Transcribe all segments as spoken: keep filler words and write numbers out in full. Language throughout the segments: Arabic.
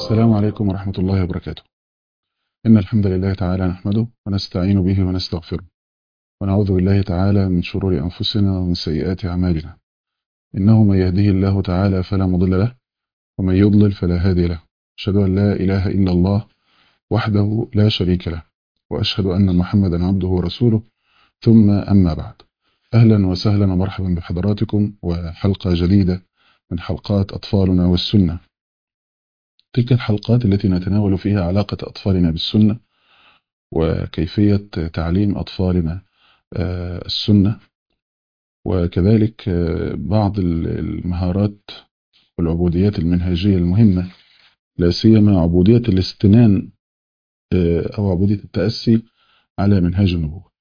السلام عليكم ورحمة الله وبركاته. إن الحمد لله تعالى نحمده ونستعين به ونستغفره، ونعوذ بالله تعالى من شرور أنفسنا ومن سيئات أعمالنا. إنه من يهده الله تعالى فلا مضل له، ومن يضلل فلا هادي له. أشهد أن لا إله إلا الله وحده لا شريك له، وأشهد أن محمدا عبده ورسوله. ثم أما بعد، أهلا وسهلا ومرحبا بحضراتكم وحلقة جديدة من حلقات أطفالنا والسنة. تلك الحلقات التي نتناول فيها علاقة أطفالنا بالسنة، وكيفية تعليم أطفالنا السنة، وكذلك بعض المهارات والعبوديات المنهجية المهمة، لا سيما عبودية الاستنان أو عبودية التأسي على منهاج النبوة.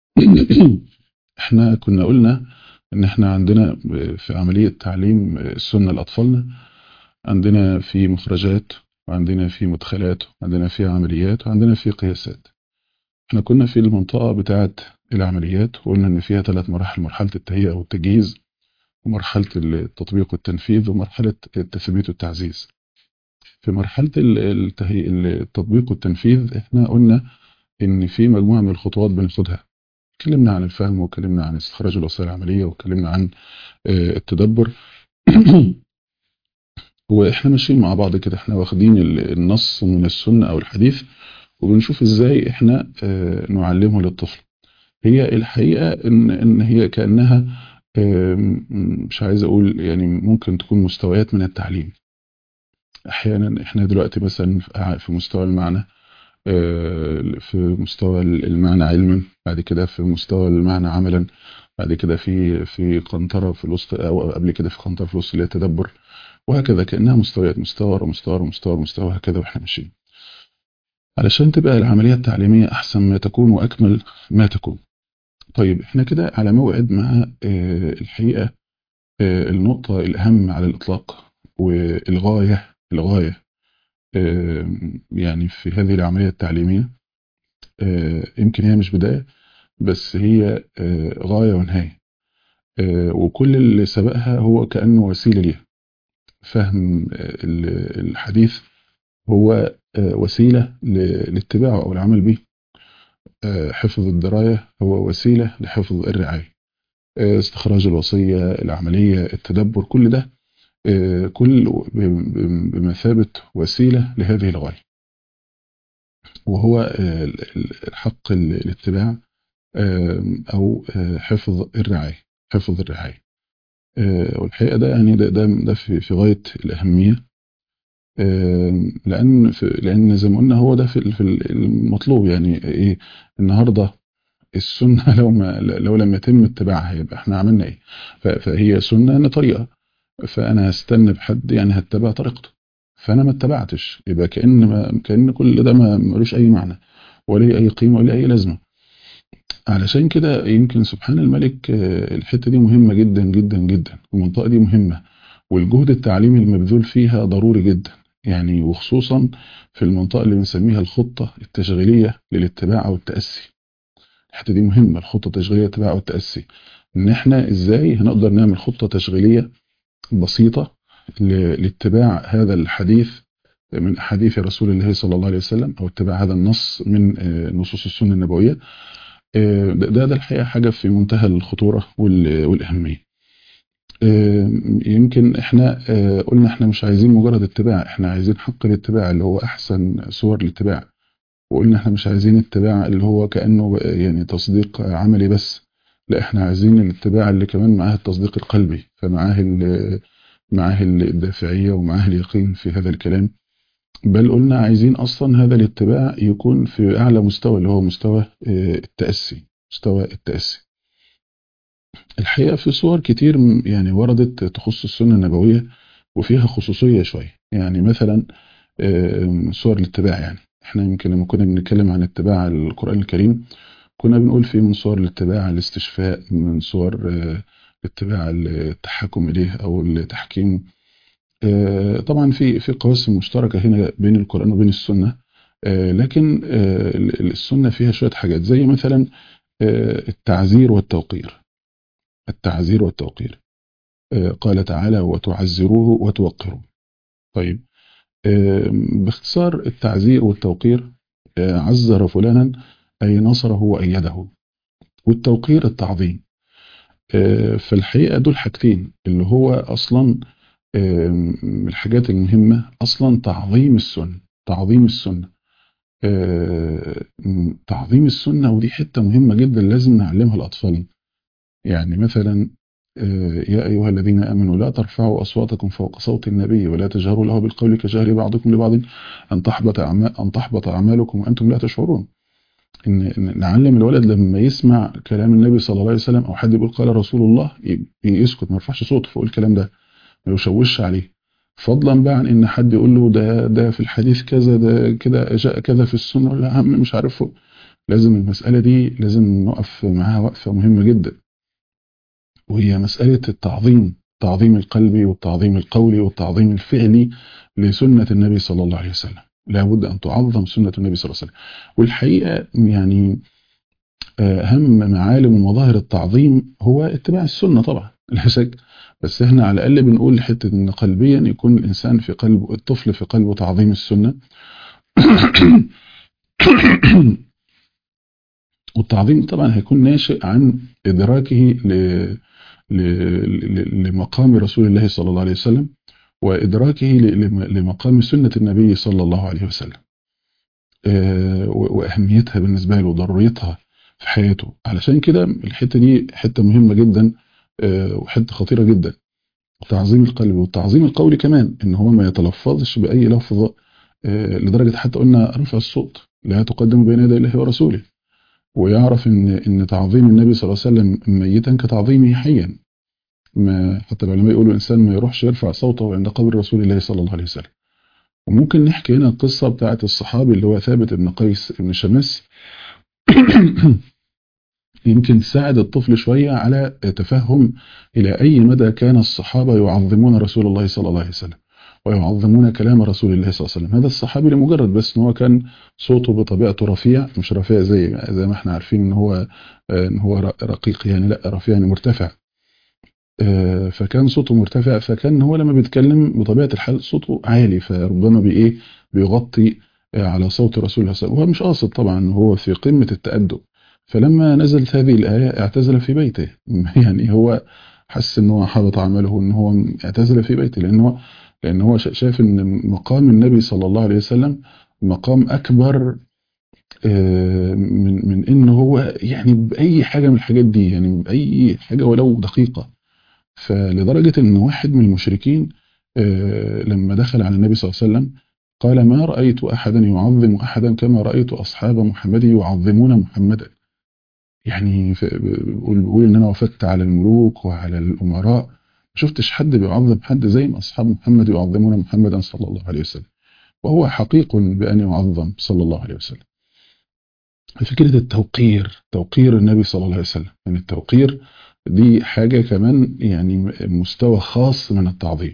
احنا كنا قلنا ان احنا عندنا في عملية تعليم السنة لأطفالنا، عندنا في مخرجات، وعندنا في مدخلات، وعندنا في عمليات، وعندنا في قياسات. احنا كنا في المنطقة بتاعة العمليات، وقلنا ان فيها ثلاث مراحل: مرحلة التهيئة والتجهيز، ومرحلة التطبيق والتنفيذ، ومرحلة التثبيت والتعزيز. في مرحلة التهيئة التطبيق والتنفيذ احنا قلنا ان في مجموعة من الخطوات بناخدها. اتكلمنا عن الفهم، واتكلمنا عن استخراج الوسائل العملية، واتكلمنا عن التدبر. واحنا ماشيين مع بعض كده، احنا واخدين النص من السنة او الحديث، وبنشوف ازاي احنا نعلمه للطفل. هي الحقيقة ان ان هي كأنها مش عايز اقول يعني ممكن تكون مستويات من التعليم. احيانا احنا دلوقتي مثلا في مستوى المعنى، في مستوى المعنى علما، بعد كده في مستوى المعنى عملا، بعد كده في في قنطرة في الوسط، او قبل كده في قنطرة في الوسط اللي هي التدبر، وهكذا. كأنها مستويات، مستوى ورا مستوى ورا مستوى ورا مستوى، هكذا واحنا ماشيين علشان تبقى العملية التعليمية احسن ما تكون واكمل ما تكون. طيب احنا كده على موعد مع الحقيقة النقطة الأهم على الإطلاق، والغاية الغاية يعني في هذه العملية التعليمية. يمكن هي مش بداية، بس هي غاية ونهاية، وكل اللي سبقها هو كأنه وسيلة ليها. فهم الحديث هو وسيلة لاتباعه أو العمل به. حفظ الدراية هو وسيلة لحفظ الرعاية. استخراج الوصية العملية، التدبر، كل ده كل بمثابة وسيلة لهذه الغاية، وهو الحق الاتباع أو حفظ الرعاية. حفظ الرعاية والحقيقة ده يعني ده ده, ده في في غاية الأهمية، لأن في لأن زي ما قلنا هو ده في في المطلوب. يعني إيه النهاردة السنة لو ما لو لم يتم اتباعها يبقى احنا عملنا ايه؟ فهي سنة ان طريقة، فانا هستنى بحد يعني هتبع طريقته، فانا ما اتبعتش، يبقى كأن ما كأن كل ده ما ملوش اي معنى ولا اي قيمة ولا اي لازمة. علشان كده يمكن سبحان الملك الحتة دي مهمة جدا جدا جدا، المنطقة دي مهمة، والجهد التعليمي المبذول فيها ضروري جدا. يعني وخصوصا في المنطقة اللي بنسميها الخطة التشغيلية للاتباع او التأسي. الحته دي مهمه، الخطه التشغيليه الاتباع والتاسي. ان احنا ازاي هنقدر نعمل خطه تشغيليه بسيطه لاتباع هذا الحديث من احاديث رسول الله صلى الله عليه وسلم، او اتباع هذا النص من نصوص السنه النبويه. ده ده الحقيقه حاجه في منتهى الخطوره والاهميه. يمكن احنا قلنا احنا مش عايزين مجرد اتباع، احنا عايزين حق الاتباع اللي هو احسن صور الاتباع. وقلنا احنا مش عايزين اتباع اللي هو كأنه يعني تصديق عملي بس، لا احنا عايزين الاتباع اللي كمان معاه التصديق القلبي، فمعاه معاه الدافعية ومعاه اليقين في هذا الكلام. بل قلنا عايزين اصلا هذا الاتباع يكون في اعلى مستوى اللي هو مستوى التأسي. مستوى التأسي الحقيقة في صور كتير يعني وردت تخص السنة النبوية وفيها خصوصية شوية. يعني مثلا صور الاتباع، يعني احنا يمكن لما كنا بنتكلم عن اتباع القرآن الكريم كنا بنقول فيه من صور الاتباع الاستشفاء، من صور اتباع التحكم إليه أو التحكيم. طبعا في في قواسم مشتركة هنا بين القرآن وبين السنة، لكن السنة فيها شوية حاجات زي مثلا التعزير والتوقير. التعزير والتوقير قال تعالى: وتعزروه وتوقروه. طيب باختصار التعزير والتوقير، عزر فلانا أي نصره وأيده، والتوقير التعظيم. في الحقيقة دول حاجتين اللي هو أصلا من الحاجات المهمة أصلا تعظيم السنة. تعظيم السنة تعظيم السنة، ودي حتة مهمة جدا لازم نعلمها الأطفال. يعني مثلا يا أيها الذين آمنوا لا ترفعوا أصواتكم فوق صوت النبي ولا تجهروا له بالقول كجهر بعضكم لبعض أن تحبط أعمال أن تحبط أعمالكم وأنتم لا تشعرون. إن إن نعلم الولد لما يسمع كلام النبي صلى الله عليه وسلم أو حد يقول قال رسول الله يسكت، ما يرفعش صوته فوق الكلام ده، ما يشوش عليه. فضلا بقى عن إن حد يقول له ده ده في الحديث كذا، ده كده جاء كذا في السنة، ولا عم مش عارفه. لازم المسألة دي لازم نقف معاها وقفة مهمة جدا، وهي مسألة التعظيم، التعظيم القلبي والتعظيم القولي والتعظيم الفعلي لسنة النبي صلى الله عليه وسلم. لابد أن تعظم سنة النبي صلى الله عليه وسلم. والحقيقة يعني أهم معالم ومظاهر التعظيم هو اتباع السنة طبعا لا شك، بس احنا على الأقل بنقول حتة إن قلبيا يكون الإنسان في قلبه، الطفل في قلبه تعظيم السنة. والتعظيم طبعا هيكون ناشئ عن إدراكه ل... ل... ل... لمقام رسول الله صلى الله عليه وسلم، وإدراكه ل... لمقام سنة النبي صلى الله عليه وسلم، أه وأهميتها بالنسبة له وضروريتها في حياته. علشان كده الحتة دي حتة مهمة جدا، أه وحتة خطيرة جدا. تعظيم القلب والتعظيم القولي كمان، إن هو ما يتلفظش بأي لفظة، أه لدرجة حتى قلنا رفع الصوت لا تقدم بين يدي الله ورسوله، ويعرف ان ان تعظيم النبي صلى الله عليه وسلم ميتا كتعظيمه حيا. ما حتى العلماء يقولوا الانسان ما يروحش يرفع صوته عند قبر رسول الله صلى الله عليه وسلم. وممكن نحكي هنا القصه بتاعه الصحابي اللي هو ثابت بن قيس بن شماس. يمكن تساعد الطفل شويه على تفهم الى اي مدى كان الصحابه يعظمون رسول الله صلى الله عليه وسلم ويعظمون كلام رسول الله صلى الله عليه وسلم. هذا الصحابي لمجرد بس ان هو كان صوته بطبيعته رفيع، مش رفيع زي زي ما احنا عارفين ان هو ان هو رقيق، يعني لا رفيع يعني مرتفع. فكان صوته مرتفع، فكان هو لما بيتكلم بطبيعه الحال صوته عالي، فربما بايه بيغطي على صوت رسول الله صلى الله عليه وسلم. وهو مش قاصد طبعا، هو في قمه التأدب. فلما نزلت هذه الآية اعتزل في بيته. يعني هو حس ان هو حبط عمله، ان هو اعتزل في بيته، لان هو لان هو شاف ان مقام النبي صلى الله عليه وسلم مقام اكبر من من ان هو يعني باي حاجه من الحاجات دي، يعني باي حاجه ولو دقيقه. فلدرجه ان واحد من المشركين لما دخل على النبي صلى الله عليه وسلم قال ما رايت احدا يعظم احدا كما رايت اصحاب محمد يعظمون محمدا. يعني بيقول ان انا وفدت على الملوك وعلى الامراء ما شفتش حد بيعظم حد زي ما اصحاب محمد يعظمون محمدا صلى الله عليه وسلم، وهو حقيق بان يعظم صلى الله عليه وسلم. فكره التوقير، توقير النبي صلى الله عليه وسلم، يعني التوقير دي حاجه كمان، يعني مستوى خاص من التعظيم.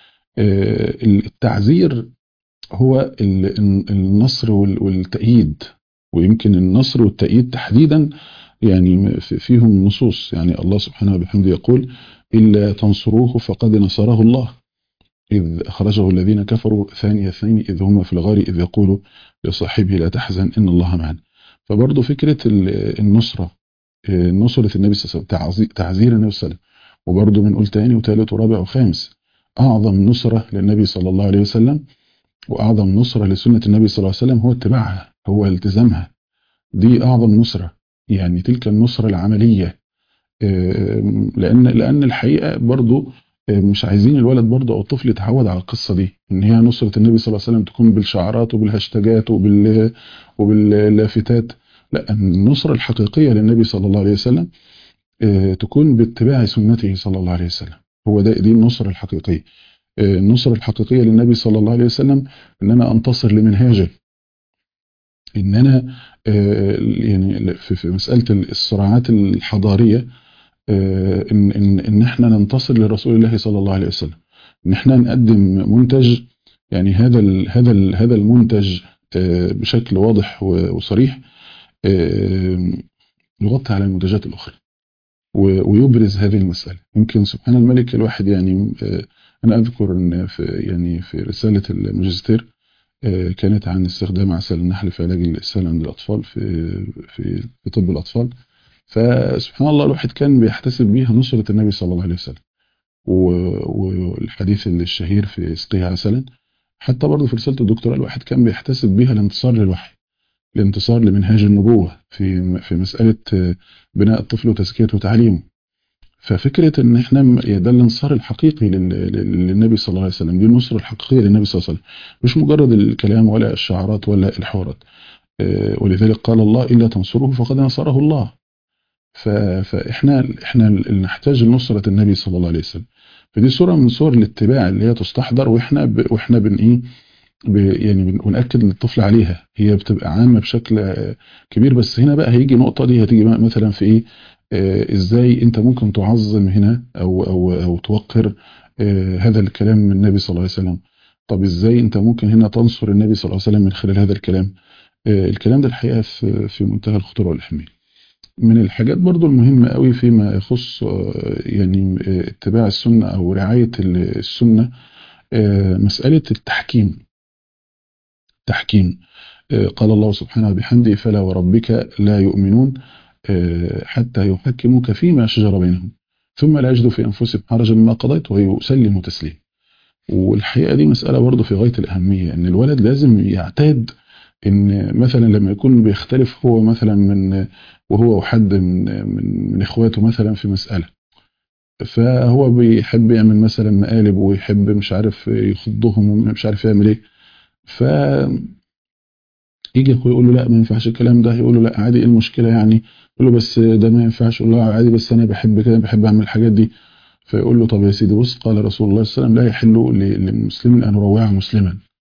التعزير هو النصر والتأييد، ويمكن النصر والتأييد تحديدا يعني فيهم نصوص. يعني الله سبحانه وبحمده يقول إلا تنصروه فقد نصره الله إذ أخرجه الذين كفروا ثاني اثنين إذ هما في الغار إذ يقول لصاحبه لا تحزن إن الله معنا. فبرضه فكرة النصرة، نصرة النبي صلى الله عليه وسلم، تعزير النبي صلى الله عليه وسلم. وبرضه بنقول تاني وثالث ورابع وخامس، أعظم نصرة للنبي صلى الله عليه وسلم وأعظم نصرة لسنة النبي صلى الله عليه وسلم هو اتباعها، هو التزامها. دي أعظم نصرة، يعني تلك النصرة العملية. لأن لأن الحقيقة برضو مش عايزين الولد برضو أو الطفل يتعود على القصة دي، إن هي نصرة النبي صلى الله عليه وسلم تكون بالشعارات وبالهاشتاجات وبال وباللافتات. لا، النصرة الحقيقية للنبي صلى الله عليه وسلم تكون باتباع سنته صلى الله عليه وسلم. هو ده دي النصرة الحقيقية. النصرة الحقيقية للنبي صلى الله عليه وسلم إن أنا أنتصر لمنهاجه، إن أنا يعني في مسألة الصراعات الحضارية إن, إن, إن إحنا ننتصر لرسول الله صلى الله عليه وسلم، إن إحنا نقدم منتج، يعني هذا ال هذا ال هذا المنتج بشكل واضح وصريح يغطي على المنتجات الأخرى ويبرز هذه المسألة. يمكن سبحان الملك الواحد يعني أنا أذكر إن في يعني في رسالة الماجستير آه، كانت عن استخدام عسل النحل في علاج الإسهال عند الأطفال في في في طب الأطفال. فسبحان الله الواحد كان بيحتسب بيها نصرة النبي صلى الله عليه وسلم، و- والحديث الشهير في اسقيها عسلا. حتى برضه في رسالة الدكتوراه الواحد كان بيحتسب بيها الانتصار للوحي، الانتصار لمنهاج النبوة في في مسألة آه، بناء الطفل وتزكيته وتعليمه. ففكرة ان احنا م- ده الانصار الحقيقي لل- لل- للنبي صلى الله عليه وسلم، دي النصرة الحقيقية للنبي صلى الله عليه وسلم، مش مجرد الكلام ولا الشعارات ولا الحوارات. آه، ولذلك قال الله إلا تنصروه فقد نصره الله. ف- فاحنا احنا اللي نحتاج لنصرة النبي صلى الله عليه وسلم. فدي صورة من صور الاتباع اللي هي تستحضر، واحنا ب... واحنا بن ايه ب... يعني بن- بنأكد للطفل عليها. هي بتبقى عامة بشكل آه، كبير، بس هنا بقى هيجي نقطة، دي هتيجي بقى مثلا في ايه، آه، ازاي انت ممكن تعظم هنا او او او توقر آه، هذا الكلام من النبي صلى الله عليه وسلم. طب ازاي انت ممكن هنا تنصر النبي صلى الله عليه وسلم من خلال هذا الكلام؟ آه، الكلام ده الحقيقة في في منتهى الخطورة والأهمية. من الحاجات برضو المهمة قوي فيما يخص آه، يعني آه، اتباع السنة أو رعاية ال- السنة، آه، مسألة التحكيم. تحكيم. آه، قال الله سبحانه وبحمده فلا وربك لا يؤمنون آه، حتى يحكموك فيما شجر بينهم ثم لا يجدوا في أنفسهم حرجا مما قضيت ويسلموا تسليما. والحقيقة دي مسألة برضو في غاية الأهمية، إن الولد لازم يعتاد ان مثلا لما يكون بيختلف هو مثلا من وهو وحد من من من اخواته مثلا في مسألة، فهو بيحب يعمل مثلا مقالب ويحب مش عارف يخضهم ومش عارف يعمل ايه. فيجي اخوه يقول له لا ما ينفعش الكلام ده، يقول له لا عادي ايه المشكلة يعني، يقول له بس ده ما ينفعش، يقول له عادي بس انا بحب كده بحب اعمل الحاجات دي. فيقول له طب يا سيدي بص قال رسول الله صلى الله عليه وسلم لا يحل ل- لمسلم ان يروع مسلما.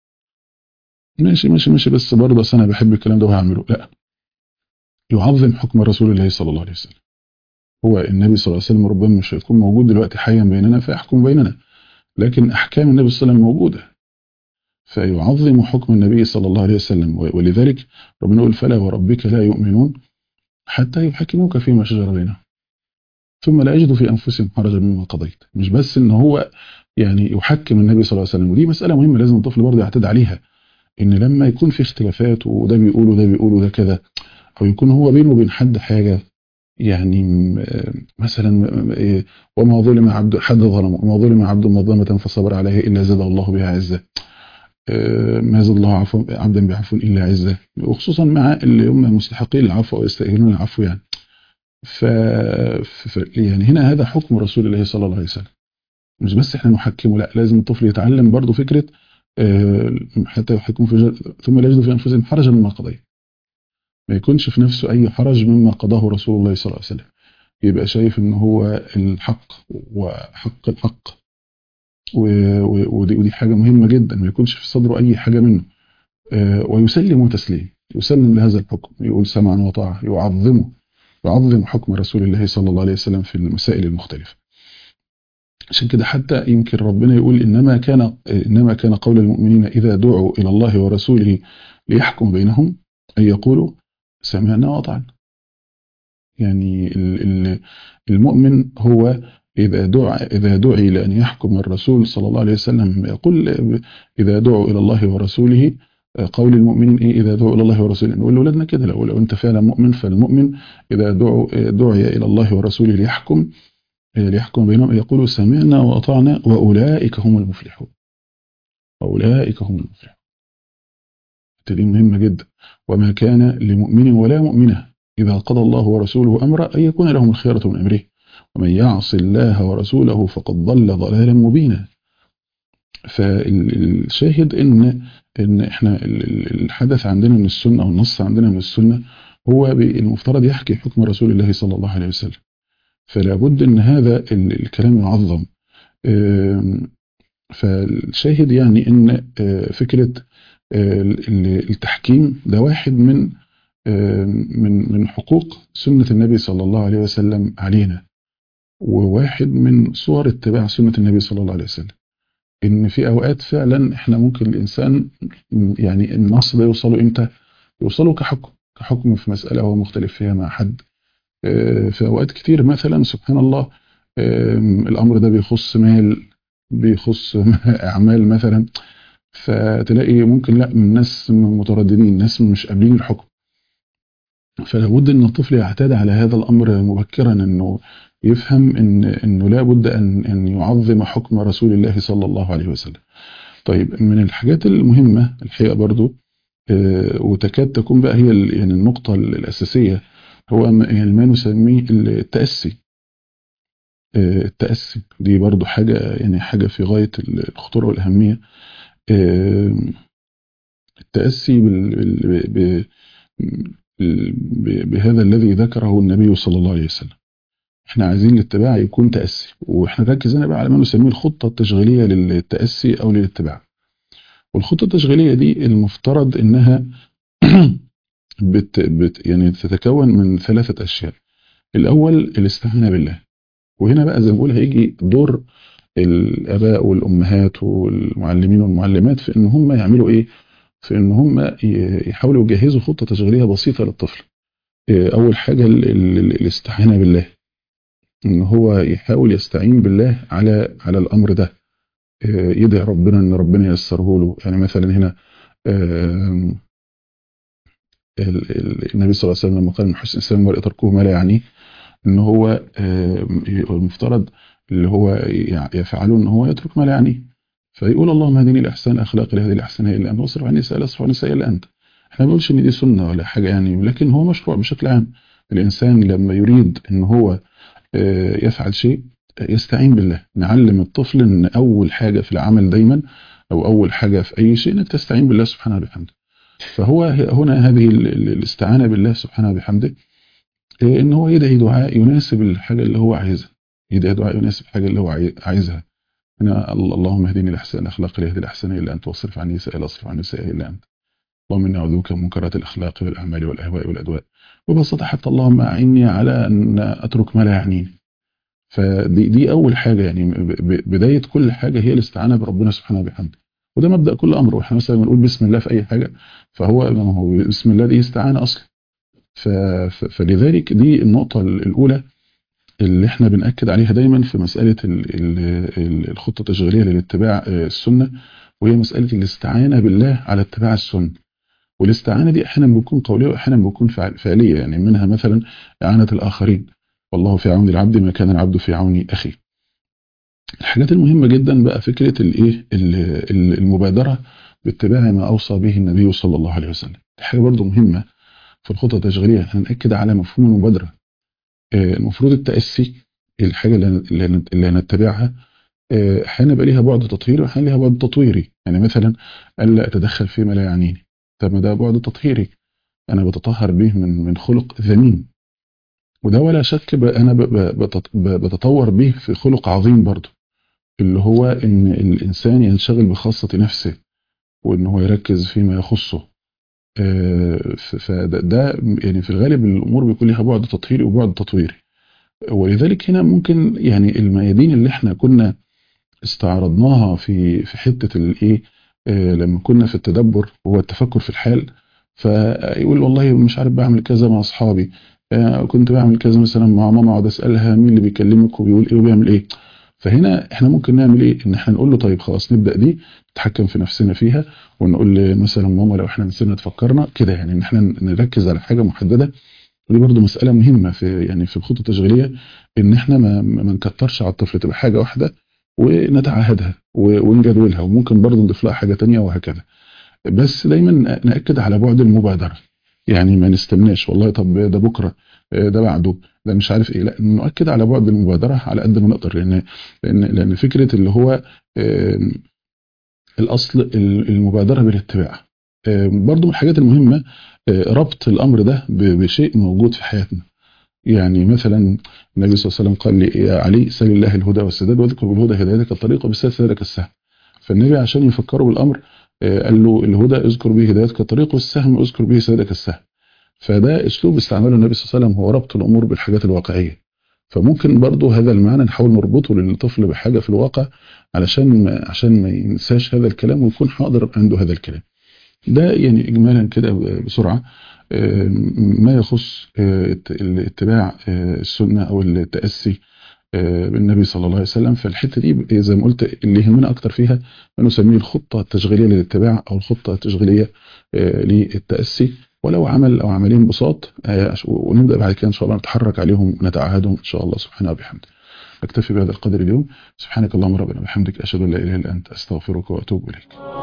ماشي ماشي ماشي بس برضه أصل انا بحب الكلام ده وهعمله، لا، يعظم حكم رسول الله صلى الله عليه وسلم. هو النبي صلى الله عليه وسلم ربما مش هيكون موجود دلوقتي حيا بيننا فيحكم بيننا، لكن أحكام النبي صلى الله عليه وسلم موجودة، فيعظم حكم النبي صلى الله عليه وسلم. ولذلك ربنا يقول فلا وربك لا يؤمنون حتى يحكموك فيما شجر بينهم ثم لا يجدوا في أنفسهم حرجا مما قضيت. مش بس إن هو يعني يحكم النبي صلى الله عليه وسلم، ودي مسألة مهمة لازم الطفل برضه يعتاد عليها، إن لما يكون في اختلافات وده بيقول وده بيقول وده كذا، أو يكون هو بينه وبين حد حاجة يعني م- مثلا م- إيه، وما ظلم عبد حد ظلم وما ظلم عبد مظلمة فصبر عليه إلا زاد الله بها عزة. آه، ما زاد الله عفو عبدا بعفو إلا عزة، وخصوصا مع اللي هم مستحقين العفو أو يستأهلون العفو يعني. ف... ف... يعني هنا هذا حكم رسول الله صلى الله عليه وسلم، مش بس احنا نحكمه، لا لازم الطفل يتعلم برضه فكرة آه، حتى يحكموا في جر... ثم لا يجدوا في أنفسهم حرجا مما قضيت، ما يكونش في نفسه أي حرج مما قضاه رسول الله صلى الله عليه وسلم، يبقى شايف ان هو الحق وحق الحق. و- و- ودي, ودي حاجة مهمة جدا، ما يكونش في صدره اي حاجة منه. آه، ويسلم تسليم، يسلم لهذا الحكم، يقول سمعا وطاعة، يعظمه، يعظم حكم رسول الله صلى الله عليه وسلم في المسائل المختلفة. عشان كده حتى يمكن ربنا يقول إنما كان إنما كان قول المؤمنين إذا دعوا إلى الله ورسوله ليحكم بينهم أن يقولوا سمعنا وأطعنا. يعني ال- ال- المؤمن هو إذا دعا إذا دعي لأن يحكم الرسول صلى الله عليه وسلم يقول إذا دعوا إلى الله ورسوله. قول المؤمنين إيه إذا دعوا إلى الله ورسوله، نقول لأولادنا كده لو لو أنت فعلا مؤمن، فالمؤمن إذا دعوا دعي إلى الله ورسوله ليحكم ليحكم بينهم يقولوا سمعنا وأطعنا وأولئك هم المفلحون. أولئك هم المفلحون. دي مهمة جدا. وما كان لمؤمن ولا مؤمنة إذا قضى الله ورسوله أمرا أن يكون لهم الخيرة من أمره ومن يعص الله ورسوله فقد ضل ضلالا مبينا. فالشاهد إن إن إحنا الحدث عندنا من السنة والنص عندنا من السنة هو المفترض يحكي حكم رسول الله صلى الله عليه وسلم، فلا بد إن هذا الكلام يعظم. فالشاهد يعني إن فكرة التحكيم ده واحد من من من حقوق سنة النبي صلى الله عليه وسلم علينا، وواحد من صور اتباع سنة النبي صلى الله عليه وسلم. إن في أوقات فعلا إحنا ممكن الإنسان يعني النص ده يوصله إمتى؟ يوصله كحكم كحكم في مسألة هو مختلف فيها مع حد. في أوقات كتير مثلا سبحان الله الأمر ده بيخص مال، بيخص أعمال مثلا، فتلاقي ممكن لا الناس مترددين، ناس مش قابلين الحكم. فلابد ان الطفل يعتاد على هذا الامر مبكرا، انه يفهم ان انه لابد ان ان يعظم حكم رسول الله صلى الله عليه وسلم. طيب من الحاجات المهمه الحقيقه برضو، آه، وتكاد تكون بقى هي ال- يعني النقطه الاساسيه، هو ما يعني ما نسميه التاسي. آه، التاسي دي برضو حاجه، يعني حاجه في غايه الخطوره والاهميه. آه، التاسي بال بال- ب- ب- بهذا الذي ذكره النبي صلى الله عليه وسلم. احنا عايزين الاتباع يكون تأسي، واحنا ركزنا بقى على ما نسميه الخطة التشغيلية للتأسي او للاتباع. والخطة التشغيلية دي المفترض انها بت بت يعني تتكون من ثلاثة اشياء. الاول الاستعانة بالله، وهنا بقى زي ما بقول هيجي دور الاباء والامهات والمعلمين والمعلمات في ان هم يعملوا ايه، في ان هم ي- يحاولوا يجهزوا خطة تشغيلية بسيطة للطفل. إيه، اول حاجة ال- ال- الاستعانة بالله، ان هو يحاول يستعين بالله على على الامر ده. آه، يدعي ربنا ان ربنا ييسره له. يعني مثلا هنا آه، ال- ال- النبي صلى الله عليه وسلم لما قال من حسن الاسلام المرء تركه ما لا يعنيه، ان هو آه، المفترض اللي هو يع- يفعله ان هو يترك ما لا يعنيه. فيقول اللهم هدني لاحسن اخلاق لهذه الاحسن الا انت، واصرف عني سيئه اصرف عني سيئه الا انت. احنا ما بنقولش ان دي سنه ولا حاجه يعني، لكن هو مشروع بشكل عام. الانسان لما يريد ان هو آه، يفعل شيء، آه، يستعين بالله. نعلم الطفل ان اول حاجه في العمل دايما، او اول حاجه في اي شيء، انك تستعين بالله سبحانه وبحمده. فهو ه- هنا هذه ال- ال- الاستعانه بالله سبحانه وبحمده، آه، ان هو يدعي دعاء يناسب الحاجه اللي هو عايزها. يدعي دعاء يناسب الحاجه اللي هو عاي- عايزها. هنا ال- اللهم اهدني لاحسن الاخلاق ليهدي الاحسن الا انت، واصرف عني سيئه لا اصرف عني سيئه الا انت. اللهم اني اعوذ بك من منكرات الاخلاق والاعمال والاهواء والادواء. وببساطه حتى اللهم اعني على ان اترك ما لا يعنيني. فدي دي اول حاجه، يعني ب- ب- بدايه كل حاجه هي الاستعانه بربنا سبحانه وبحمده. وده مبدا كل امر. واحنا مثلا بنقول بسم الله في اي حاجه، فهو ما هو بسم الله دي استعانه اصلا. ف- ف- فلذلك دي النقطه الاولى اللي احنا بنأكد عليها دايما في مساله ال- ال- ال- الخطه التشغيليه للاتباع آه، السنه، وهي مساله الاستعانه بالله على اتباع السنه. والاستعانه دي احيانا بتكون قوليه واحيانا بتكون فعل- فعليه. يعني منها مثلا اعانه الاخرين، والله في عون العبد ما كان العبد في عون اخيه. الحاجات المهمة جدا بقى فكرة الايه ال- ال- المبادرة باتباع ما أوصى به النبي صلى الله عليه وسلم. دي حاجة برضو مهمة في الخطة التشغيلية. احنا هنأكد على مفهوم المبادرة. آه، المفروض التأسي، الحاجة اللي اللي اللي هنتبعها، آه، أحيانا يبقى ليها بعد تطهيري وأحيانا ليها بعد تطويري. يعني مثلا ألا أتدخل فيما لا يعنيني، طب ما ده بعد تطهيري، أنا بتطهر به من من خلق ذميم. وده ولا شك بقى أنا ب- ب- بتط- ب- بتطور به في خلق عظيم برضو، اللي هو إن الإنسان ينشغل بخاصة نفسه، وإن هو يركز فيما يخصه. آه، ف- فده ده يعني في الغالب الأمور بيكون لها بعد تطهيري وبعد تطويري. ولذلك هنا ممكن يعني الميادين اللي احنا كنا استعرضناها في في حتة الإيه، آه، لما كنا في التدبر وهو التفكر في الحال. فيقول والله مش عارف بعمل كذا مع أصحابي، آه، كنت بعمل كذا مثلا مع ماما، اقعد اسالها مين اللي بيكلمك وبيقول ايه وبيعمل ايه. فهنا احنا ممكن نعمل ايه، ان احنا نقول له طيب خلاص نبدا دي نتحكم في نفسنا فيها، ونقول ل- مثلا ماما لو احنا نسينا تفكرنا كده، يعني ان احنا نركز على حاجه محدده. ودي برضو مساله مهمه في يعني في الخطه التشغيليه، ان احنا ما ما ما نكترش على الطفل، تبقى حاجه واحده ونتعهدها و- ونجدولها، وممكن برضو نضيف لها حاجه تانية وهكذا. بس دايما نأكد على بعد المبادرة. يعني ما نستناش والله طب ده بكرة، آه، ده بعده، ده مش عارف ايه. لا، نؤكد على بعد المبادرة على قد ما نقدر. لان لان لان فكرة اللي هو آه، الاصل ال- المبادرة بالاتباع. آه، برضو من الحاجات المهمة آه، ربط الامر ده ب- بشيء موجود في حياتنا. يعني مثلا النبي صلى الله عليه وسلم قال لي يا علي سل الله الهدى والسداد، واذكر بالهدى هدايتك الطريق وبالسداد سدادك السهم. فالنبي عشان يفكروا بالامر آه، قال له الهدى اذكر به هدايتك الطريق، والسهم اذكر به سدادك السهم. فده اسلوب استعماله النبي صلى الله عليه وسلم، هو ربط الامور بالحاجات الواقعيه. فممكن برضو هذا المعنى نحاول نربطه للطفل بحاجه في الواقع، علشان ما عشان ما ينساش هذا الكلام ويكون حاضر عنده هذا الكلام. ده يعني إجمالا كده بسرعة آه، ما يخص آه، الت- الاتباع آه، السنة أو التأسي بالنبي صلى الله عليه وسلم. فالحتة دي زي ما قلت اللي يهمنا أكتر فيها ما نسميه الخطة التشغيلية للاتباع أو الخطة التشغيلية للتأسي، ولو عمل أو عملين بساط، ونبدأ بعد كده إن شاء الله نتحرك عليهم ونتعهدهم إن شاء الله سبحانه وبحمده. أكتفي بهذا القدر اليوم. سبحانك اللهم ربنا وبحمدك، أشهد أن لا إله إلا أنت، أستغفرك وأتوب إليك.